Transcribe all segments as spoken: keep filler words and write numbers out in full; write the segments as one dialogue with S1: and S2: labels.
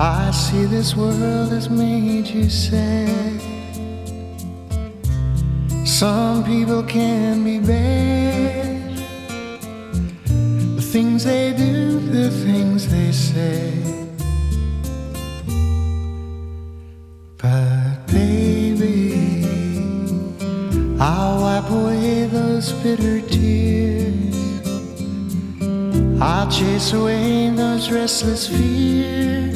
S1: I see this world has made you sad. Some people can be bad. The things they do, the things they say. But baby, I'll wipe away those bitter tears. I'll chase away those restless fears.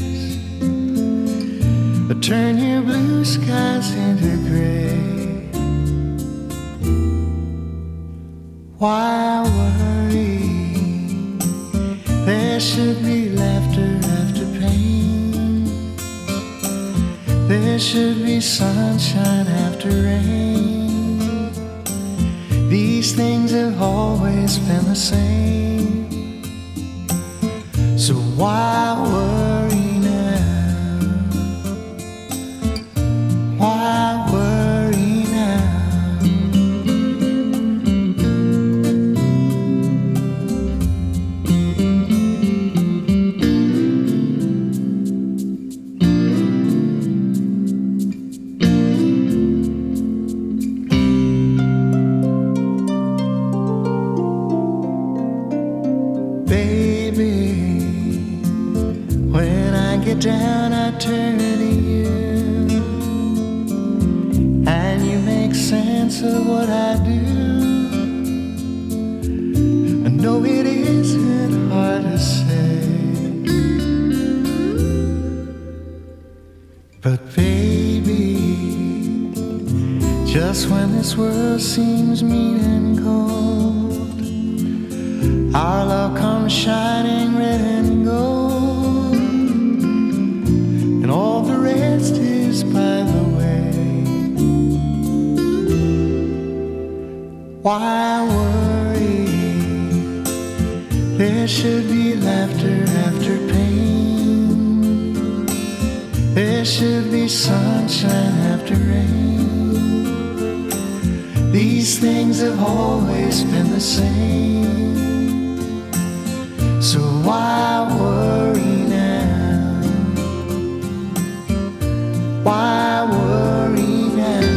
S1: But turn your blue skies into gray. Why worry? There should be laughter after pain. There should be sunshine after rain. These things have always been the same. So why worry now? Why worry now? Baby, when I get down, I turn to you, and you make sense of what I do. I know it isn't hard to say, but baby, just when this world seems mean and cold, our love comes shining red and gold, and all the rest is by the way. Why worry? There should be laughter after pain. There should be sunshine after rain. These things have always been the same. So why worry now? Why worry now?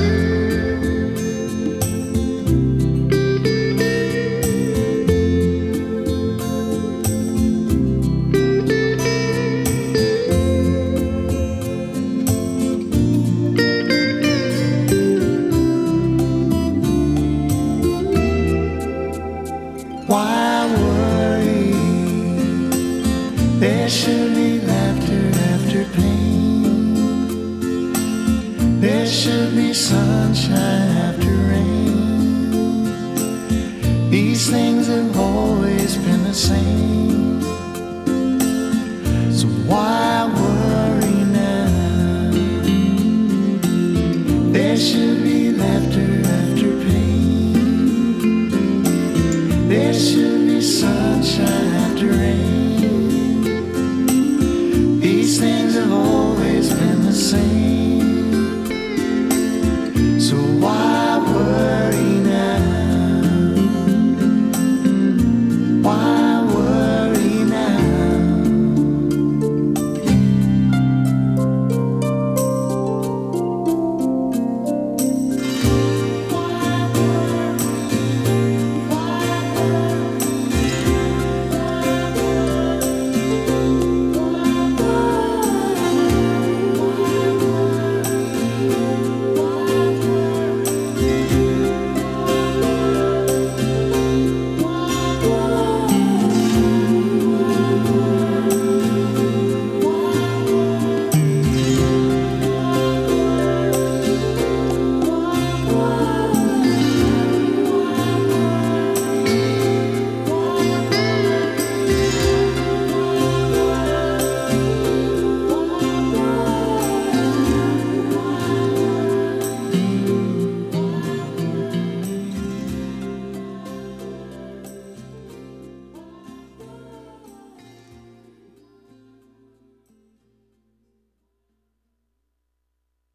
S1: Why worry? There should be laughter after pain. There should be sunshine after rain. These things have always been the same.